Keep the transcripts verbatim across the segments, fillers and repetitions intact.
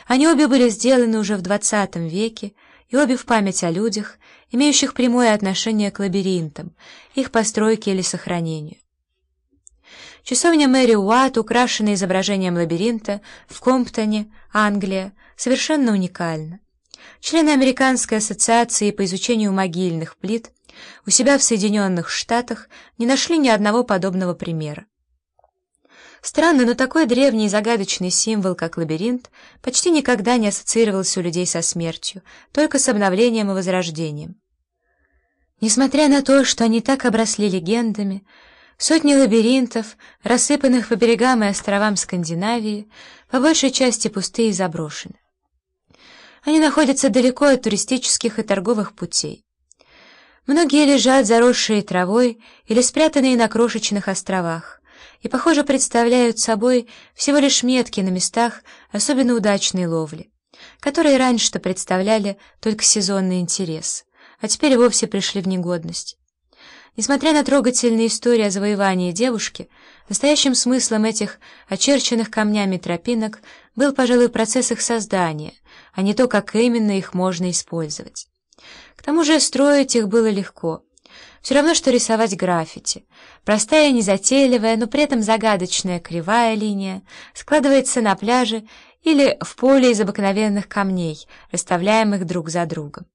Они обе были сделаны уже в двадцатом веке, и обе в память о людях, имеющих прямое отношение к лабиринтам, их постройке или сохранению. Часовня Мэри Уатт, украшенная изображением лабиринта в Комптоне, Англия, совершенно уникальна. Члены Американской ассоциации по изучению могильных плит у себя в Соединенных Штатах не нашли ни одного подобного примера. Странно, но такой древний и загадочный символ, как лабиринт, почти никогда не ассоциировался у людей со смертью, только с обновлением и возрождением. Несмотря на то, что они так обросли легендами, сотни лабиринтов, рассыпанных по берегам и островам Скандинавии, по большей части пустые и заброшены. Они находятся далеко от туристических и торговых путей. Многие лежат заросшие травой или спрятанные на крошечных островах, и, похоже, представляют собой всего лишь метки на местах особенно удачной ловли, которые раньше-то представляли только сезонный интерес, а теперь вовсе пришли в негодность. Несмотря на трогательные истории о завоевании девушки, настоящим смыслом этих очерченных камнями тропинок был, пожалуй, процесс их создания, а не то, как именно их можно использовать. К тому же строить их было легко. Все равно, что рисовать граффити. Простая, незатейливая, но при этом загадочная кривая линия складывается на пляже или в поле из обыкновенных камней, расставляемых друг за другом.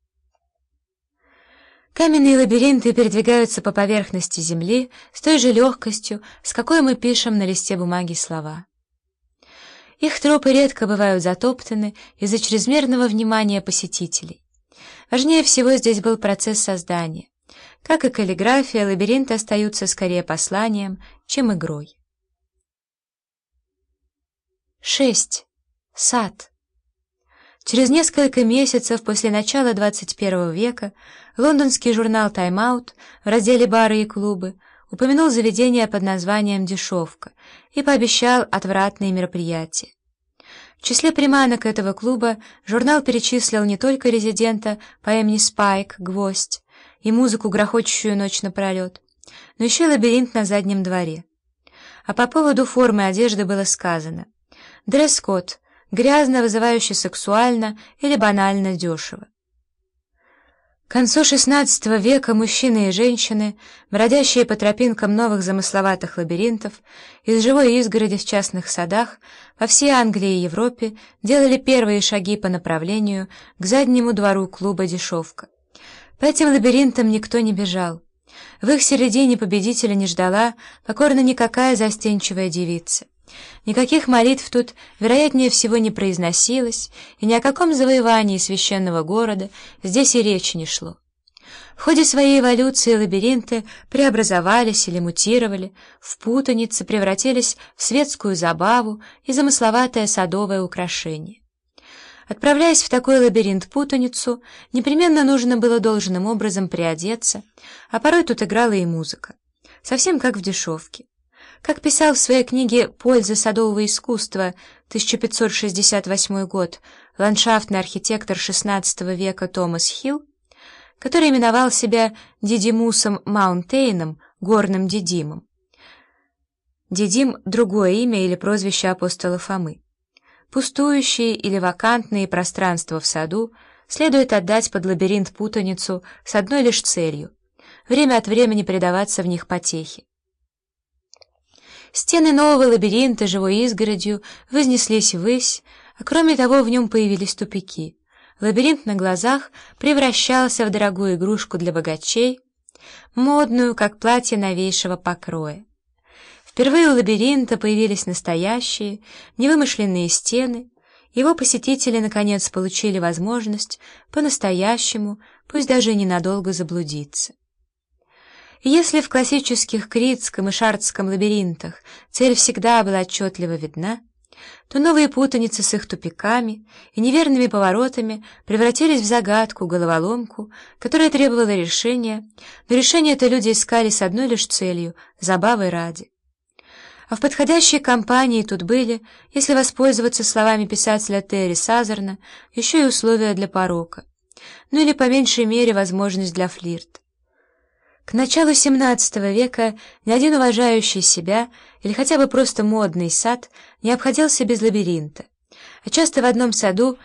Каменные лабиринты передвигаются по поверхности земли с той же легкостью, с какой мы пишем на листе бумаги слова. Их тропы редко бывают затоптаны из-за чрезмерного внимания посетителей. Важнее всего здесь был процесс создания. Как и каллиграфия, лабиринты остаются скорее посланием, чем игрой. шесть. Сад. Через несколько месяцев после начала двадцать первого века лондонский журнал «Time Out» в разделе «Бары и клубы» упомянул заведение под названием «Дешевка» и пообещал отвратные мероприятия. В числе приманок этого клуба журнал перечислил не только резидента по имени Спайк, Гвоздь, и музыку, грохочущую ночь напролет, но еще и лабиринт на заднем дворе. А по поводу формы одежды было сказано: дресс-код — грязно, вызывающе сексуально или банально дешево. К концу шестнадцатого века мужчины и женщины, бродящие по тропинкам новых замысловатых лабиринтов, из живой изгороди в частных садах, по всей Англии и Европе делали первые шаги по направлению к заднему двору клуба «Дешевка». По этим лабиринтам никто не бежал. В их середине победителя не ждала покорно никакая застенчивая девица. Никаких молитв тут, вероятнее всего, не произносилось, и ни о каком завоевании священного города здесь и речи не шло. В ходе своей эволюции лабиринты преобразовались или мутировали, в путаницы превратились в светскую забаву и замысловатое садовое украшение. Отправляясь в такой лабиринт-путаницу, непременно нужно было должным образом приодеться, а порой тут играла и музыка, совсем как в дешевке. Как писал в своей книге «Польза садового искусства» тысяча пятьсот шестьдесят восьмой год ландшафтный архитектор шестнадцатого века Томас Хилл, который именовал себя Дидимусом Маунтейном, горным Дидимом. Дидим — другое имя или прозвище апостола Фомы. Пустующие или вакантные пространства в саду следует отдать под лабиринт-путаницу с одной лишь целью — время от времени предаваться в них потехе. Стены нового лабиринта живой изгородью вознеслись ввысь, а кроме того в нем появились тупики. Лабиринт на глазах превращался в дорогую игрушку для богачей, модную, как платье новейшего покроя. Впервые у лабиринта появились настоящие, невымышленные стены, его посетители, наконец, получили возможность по-настоящему, пусть даже ненадолго, заблудиться. И если в классических критском и шардском лабиринтах цель всегда была отчетливо видна, то новые путаницы с их тупиками и неверными поворотами превратились в загадку, головоломку, которая требовала решения, но решение это люди искали с одной лишь целью — забавой ради. А в подходящей компании тут были, если воспользоваться словами писателя Терри Сазерна, еще и условия для порока, ну или по меньшей мере возможность для флирта. К началу семнадцатого века ни один уважающий себя или хотя бы просто модный сад не обходился без лабиринта, а часто в одном саду